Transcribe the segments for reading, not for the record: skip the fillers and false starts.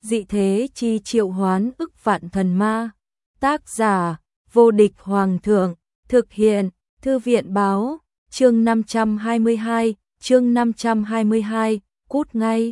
dị thế chi triệu hoán ức vạn thần ma. Tác giả, vô địch hoàng thượng, thực hiện, thư viện báo, chương 522, cút ngay.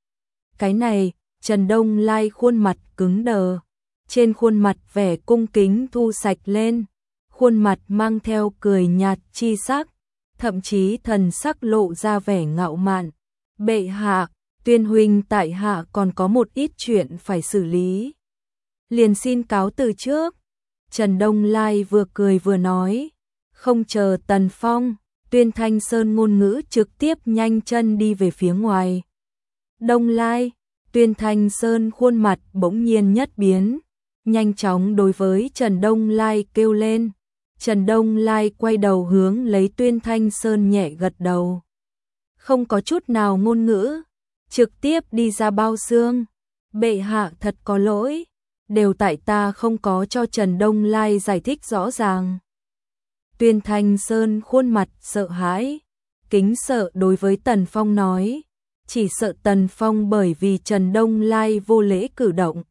Cái này, Trần Đông Lai khuôn mặt cứng đờ, trên khuôn mặt vẻ cung kính thu sạch lên, khuôn mặt mang theo cười nhạt chi sắc, thậm chí thần sắc lộ ra vẻ ngạo mạn. Bệ hạ, Tuyên huynh tại hạ còn có một ít chuyện phải xử lý. Liền xin cáo từ trước. Trần Đông Lai vừa cười vừa nói, không chờ Tần Phong, Tuyên Thanh Sơn ngôn ngữ trực tiếp nhanh chân đi về phía ngoài. Đông Lai, Tuyên Thanh Sơn khuôn mặt bỗng nhiên nhất biến, nhanh chóng đối với Trần Đông Lai kêu lên. Trần Đông Lai quay đầu hướng lấy Tuyên Thanh Sơn nhẹ gật đầu. Không có chút nào ngôn ngữ, trực tiếp đi ra bao xương. Bệ hạ thật có lỗi, đều tại ta không có cho Trần Đông Lai giải thích rõ ràng. Tuyên Thanh Sơn khuôn mặt sợ hãi, kính sợ đối với Tần Phong nói, chỉ sợ Tần Phong bởi vì Trần Đông Lai vô lễ cử động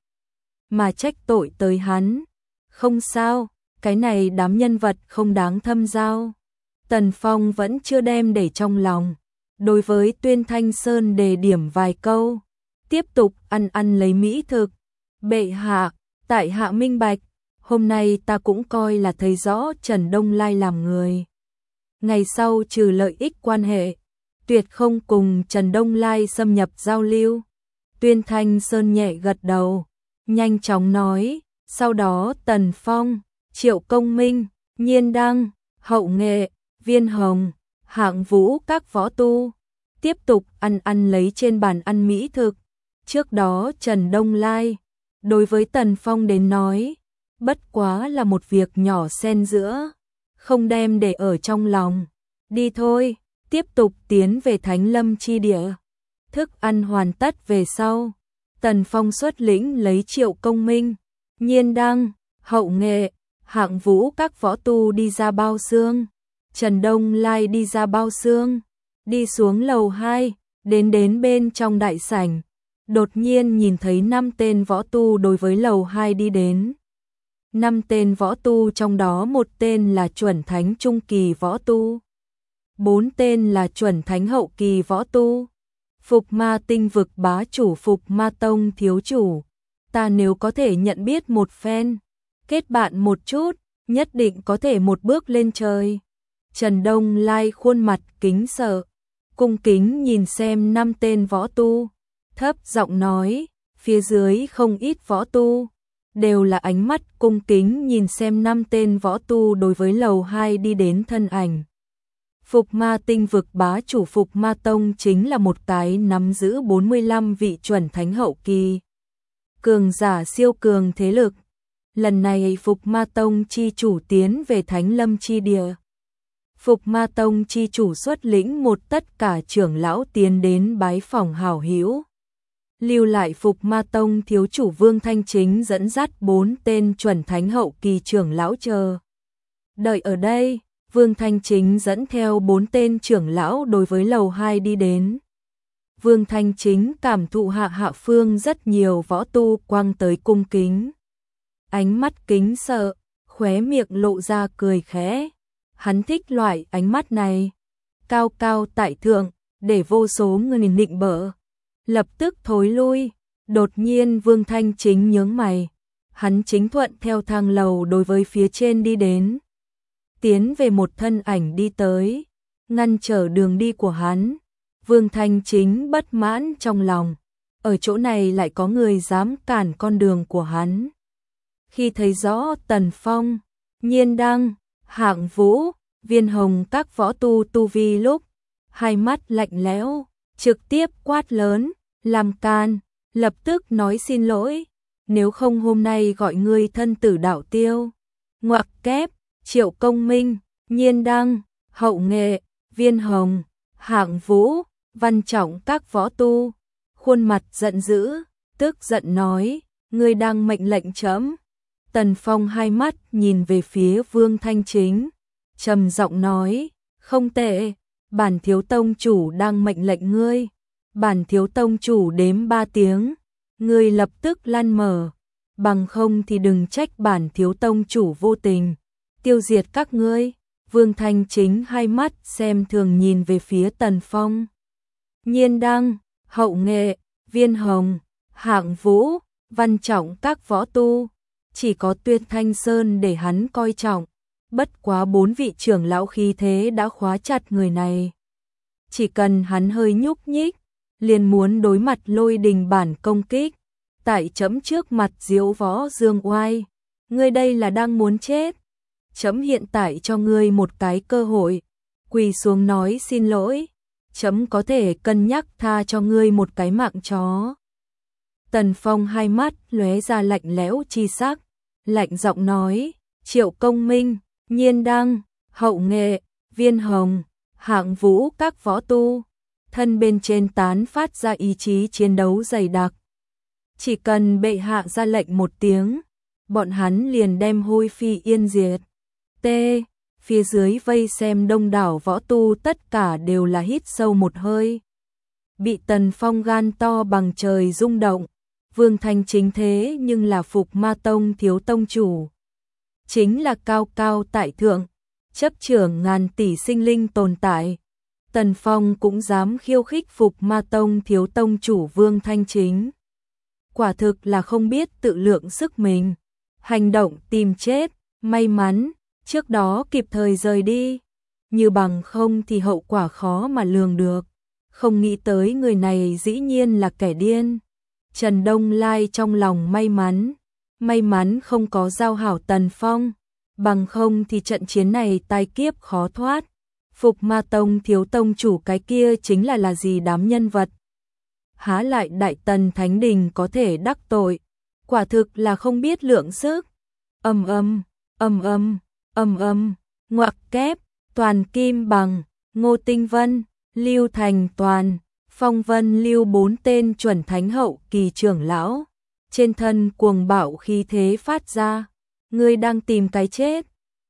mà trách tội tới hắn. Không sao, cái này đám nhân vật không đáng thâm giao. Tần Phong vẫn chưa đem để trong lòng, đối với Tuyên Thanh Sơn đề điểm vài câu, tiếp tục ăn lấy mỹ thực. Bệ hạ, tại hạ minh bạch, hôm nay ta cũng coi là thấy rõ Trần Đông Lai làm người. Ngày sau trừ lợi ích quan hệ, tuyệt không cùng Trần Đông Lai xâm nhập giao lưu. Tuyên Thanh Sơn nhẹ gật đầu, nhanh chóng nói, sau đó Tần Phong, Triệu Công Minh, Nhiên Đăng, Hậu Nghệ, Viên Hồng, Hạng Vũ các võ tu, tiếp tục ăn lấy trên bàn ăn mỹ thực. Trước đó Trần Đông Lai, đối với Tần Phong đến nói, bất quá là một việc nhỏ xen giữa, không đem để ở trong lòng. Đi thôi, tiếp tục tiến về Thánh Lâm chi địa. Thức ăn hoàn tất về sau, Tần Phong xuất lĩnh lấy Triệu Công Minh, Nhiên Đăng, Hậu Nghệ, Hạng Vũ các võ tu đi ra bao xương. Trần Đông Lai đi ra bao xương, đi xuống lầu 2, đến bên trong đại sảnh, đột nhiên nhìn thấy 5 tên võ tu đối với lầu 2 đi đến. 5 tên võ tu trong đó một tên là chuẩn thánh trung kỳ võ tu, 4 tên là chuẩn thánh hậu kỳ võ tu. Phục Ma tinh vực bá chủ Phục Ma tông thiếu chủ, ta nếu có thể nhận biết một phen, kết bạn một chút, nhất định có thể một bước lên trời. Trần Đông Lai khuôn mặt kính sợ, cung kính nhìn xem 5 tên võ tu, thấp giọng nói, phía dưới không ít võ tu, đều là ánh mắt cung kính nhìn xem 5 tên võ tu đối với lầu 2 đi đến thân ảnh. Phục Ma tinh vực bá chủ Phục Ma tông chính là một cái nắm giữ 45 vị chuẩn thánh hậu kỳ, cường giả siêu cường thế lực. Lần này Phục Ma tông chi chủ tiến về Thánh Lâm chi địa. Phục Ma tông chi chủ xuất lĩnh một tất cả trưởng lão tiến đến bái phỏng hảo hữu. Lưu lại Phục Ma tông thiếu chủ Vương Thanh Chính dẫn dắt 4 tên chuẩn thánh hậu kỳ trưởng lão chờ đợi ở đây. Vương Thanh Chính dẫn theo 4 tên trưởng lão đối với lầu 2 đi đến. Vương Thanh Chính cảm thụ hạ phương rất nhiều võ tu quăng tới cung kính. Ánh mắt kính sợ, khóe miệng lộ ra cười khẽ. Hắn thích loại ánh mắt này. Cao cao tại thượng, để vô số người nịnh bợ. Lập tức thối lui. Đột nhiên Vương Thanh Chính nhướng mày. Hắn chính thuận theo thang lầu đối với phía trên đi đến. Tiến về một thân ảnh đi tới, ngăn trở đường đi của hắn. Vương Thanh Chính bất mãn trong lòng, ở chỗ này lại có người dám cản con đường của hắn. Khi thấy rõ Tần Phong, Nhiên Đăng, Hạng Vũ, Viên Hồng các võ tu tu vi lúc, hai mắt lạnh lẽo, trực tiếp quát lớn, làm can, lập tức nói xin lỗi, nếu không hôm nay gọi ngươi thân tử đạo tiêu. Ngoặc kép, Triệu Công Minh, Nhiên Đăng, Hậu Nghệ, Viên Hồng, Hạng Vũ, Văn Trọng các võ tu, khuôn mặt giận dữ, tức giận nói, ngươi đang mệnh lệnh trẫm. Tần Phong hai mắt nhìn về phía Vương Thanh Chính, trầm giọng nói, không tệ, bản thiếu tông chủ đang mệnh lệnh ngươi. Bản thiếu tông chủ đếm 3 tiếng, ngươi lập tức lăn mở, bằng không thì đừng trách bản thiếu tông chủ vô tình, tiêu diệt các ngươi. Vương Thanh Chính hai mắt xem thường nhìn về phía Tần Phong. Nhiên Đăng, Hậu Nghệ, Viên Hồng, Hạng Vũ, Văn Trọng các võ tu, chỉ có Tuyết Thanh Sơn để hắn coi trọng, bất quá 4 vị trưởng lão khí thế đã khóa chặt người này. Chỉ cần hắn hơi nhúc nhích, liền muốn đối mặt Lôi Đình bản công kích, tại trẫm trước mặt diếu võ dương oai, ngươi đây là đang muốn chết. Trẫm hiện tại cho ngươi một cái cơ hội, quỳ xuống nói xin lỗi, trẫm có thể cân nhắc tha cho ngươi một cái mạng chó. Tần Phong hai mắt lóe ra lạnh lẽo chi sắc, lạnh giọng nói, Triệu Công Minh, Nhiên Đăng, Hậu Nghệ, Viên Hồng, Hạng Vũ các võ tu, thân bên trên tán phát ra ý chí chiến đấu dày đặc. Chỉ cần bệ hạ ra lệnh một tiếng, bọn hắn liền đem hôi phi yên diệt. T. Phía dưới vây xem đông đảo võ tu tất cả đều là hít sâu một hơi. Bị Tần Phong gan to bằng trời rung động. Vương Thanh Chính thế nhưng là Phục Ma Tông thiếu tông chủ. Chính là cao cao tại thượng, chấp trưởng ngàn tỷ sinh linh tồn tại. Tần Phong cũng dám khiêu khích Phục Ma Tông thiếu tông chủ Vương Thanh Chính. Quả thực là không biết tự lượng sức mình. Hành động tìm chết, may mắn, trước đó kịp thời rời đi. Như bằng không thì hậu quả khó mà lường được. Không nghĩ tới người này dĩ nhiên là kẻ điên. Trần Đông Lai trong lòng may mắn không có giao hảo Tần Phong, bằng không thì trận chiến này tai kiếp khó thoát. Phục Ma Tông thiếu tông chủ cái kia chính là gì đám nhân vật. Há lại Đại Tần Thánh Đình có thể đắc tội, quả thực là không biết lượng sức. Ầm ầm, ngoặc kép, Toàn Kim Bằng, Ngô Tinh Vân, Lưu Thành Toàn, Phong Vân Lưu 4 tên chuẩn thánh hậu kỳ trưởng lão, trên thân cuồng bạo khí thế phát ra, ngươi đang tìm cái chết.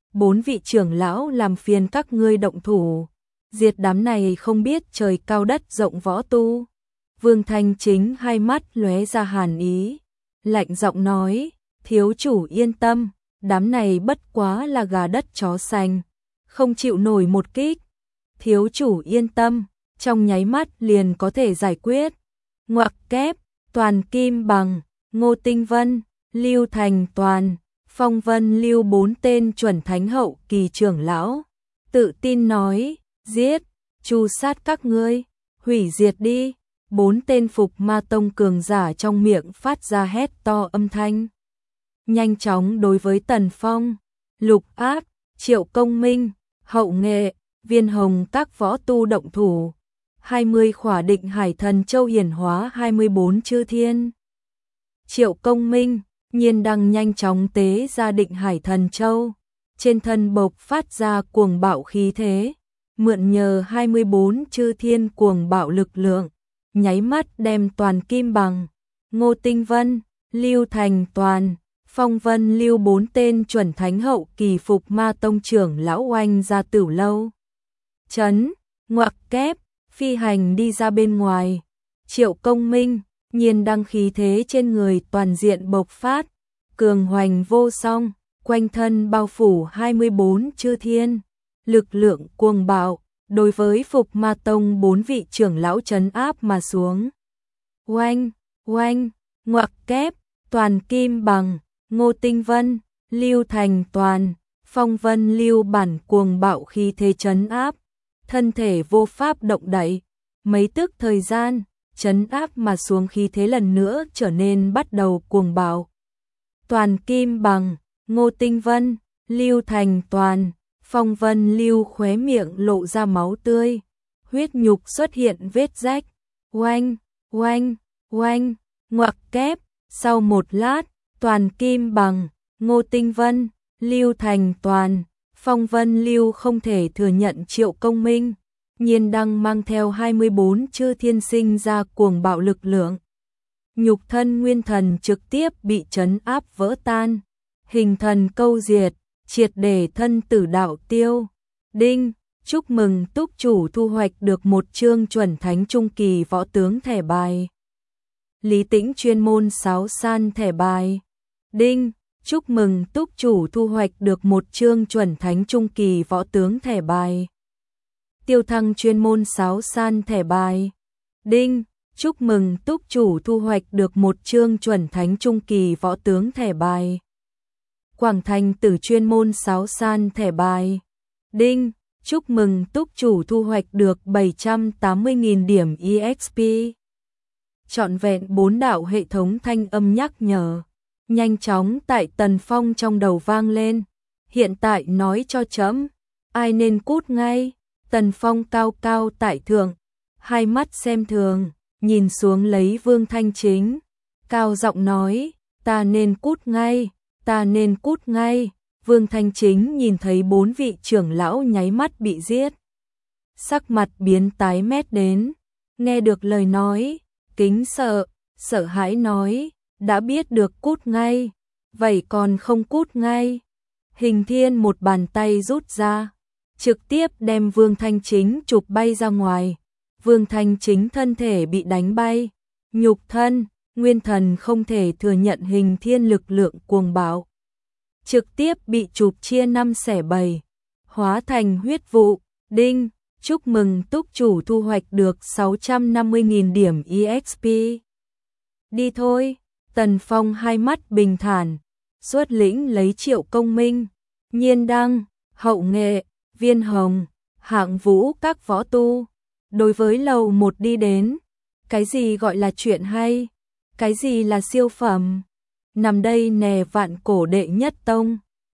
4 vị trưởng lão làm phiền các ngươi động thủ, diệt đám này không biết trời cao đất rộng võ tu. Vương Thanh Chính hai mắt lóe ra hàn ý, lạnh giọng nói, thiếu chủ yên tâm, đám này bất quá là gà đất chó sành, không chịu nổi một kích. Thiếu chủ yên tâm, trong nháy mắt liền có thể giải quyết. Ngoặc kép, Toàn Kim Bằng, Ngô Tinh Vân, Lưu Thành Toàn, Phong Vân Lưu 4 tên chuẩn thánh hậu kỳ trưởng lão, tự tin nói, giết, tru sát các ngươi, hủy diệt đi. 4 tên Phục Ma Tông cường giả trong miệng phát ra hét to âm thanh. Nhanh chóng đối với Tần Phong, Lục Áp, Triệu Công Minh, Hậu Nghệ, Viên Hồng các võ tu động thủ. 20 khỏa định hải thần châu hiển hóa 24 chư thiên. Triệu Công Minh, Nhiên Đăng nhanh chóng tế ra định hải thần châu, trên thân bộc phát ra cuồng bạo khí thế, mượn nhờ 24 chư thiên cuồng bạo lực lượng, nháy mắt đem Toàn Kim Bằng, Ngô Tinh Vân, Lưu Thành Toàn, Phong Vân Lưu 4 tên chuẩn thánh hậu kỳ Phục Ma Tông trưởng lão oanh ra Tửu Lâu. Chấn, ngoặc kép, phi hành đi ra bên ngoài. Triệu Công Minh, Nhiên Đăng khí thế trên người toàn diện bộc phát, cường hoành vô song, quanh thân bao phủ 24 chư thiên, lực lượng cuồng bạo, đối với Phục Ma Tông 4 vị trưởng lão trấn áp mà xuống. Oanh, oanh, ngoặc kép, Toàn Kim Bằng, Ngô Tinh Vân, Lưu Thành Toàn, Phong Vân Lưu bản cuồng bạo khí thế trấn áp, thân thể vô pháp động đậy, mấy tức thời gian, trấn áp mà xuống khí thế lần nữa trở nên bắt đầu cuồng bạo. Toàn Kim Bằng, Ngô Tinh Vân, Lưu Thành Toàn, Phong Vân Lưu khóe miệng lộ ra máu tươi, huyết nhục xuất hiện vết rách. Oanh, oanh, oanh, ngoặc kép, sau một lát, Toàn Kim Bằng, Ngô Tinh Vân, Lưu Thành Toàn, Phong Vân Lưu không thể thừa nhận Triệu Công Minh, Nhiên Đăng mang theo 24 chư thiên sinh ra cuồng bạo lực lượng. Nhục thân nguyên thần trực tiếp bị trấn áp vỡ tan, hình thần câu diệt, triệt để thân tử đạo tiêu. Đinh, chúc mừng túc chủ thu hoạch được một chương chuẩn thánh trung kỳ võ tướng thẻ bài. Lý Tĩnh chuyên môn sáo san thẻ bài. Đinh, chúc mừng túc chủ thu hoạch được một chương chuẩn thánh trung kỳ võ tướng thẻ bài. Tiêu Thăng chuyên môn sáo san thẻ bài. Đinh, chúc mừng túc chủ thu hoạch được một chương chuẩn thánh trung kỳ võ tướng thẻ bài. Quảng Thành Tử chuyên môn sáo san thẻ bài. Đinh, chúc mừng túc chủ thu hoạch được 780.000 điểm EXP. Trọn vẹn 4 đạo hệ thống thanh âm nhắc nhở. Nhanh chóng tại Tần Phong trong đầu vang lên. Hiện tại nói cho trẫm, ai nên cút ngay. Tần Phong cao cao tại thượng, hai mắt xem thường, nhìn xuống lấy Vương Thanh Chính. Cao giọng nói, ta nên cút ngay, ta nên cút ngay. Vương Thanh Chính nhìn thấy 4 vị trưởng lão nháy mắt bị giết. Sắc mặt biến tái mét đến, nghe được lời nói, kính sợ, sợ hãi nói, đã biết được cút ngay, vậy còn không cút ngay. Hình Thiên một bàn tay rút ra, trực tiếp đem Vương Thanh Chính chụp bay ra ngoài. Vương Thanh Chính thân thể bị đánh bay, nhục thân, nguyên thần không thể thừa nhận Hình Thiên lực lượng cuồng bạo. Trực tiếp bị chụp chia 5 xẻ 7, hóa thành huyết vụ. Đinh, chúc mừng túc chủ thu hoạch được 650.000 điểm EXP. Đi thôi. Tần Phong hai mắt bình thản, xuất lĩnh lấy Triệu Công Minh, Nhiên Đăng, Hậu Nghệ, Viên Hồng, Hạng Vũ các võ tu. Đối với lầu 1 đi đến, cái gì gọi là chuyện hay, cái gì là siêu phẩm. Nằm đây nè Vạn Cổ đệ nhất tông.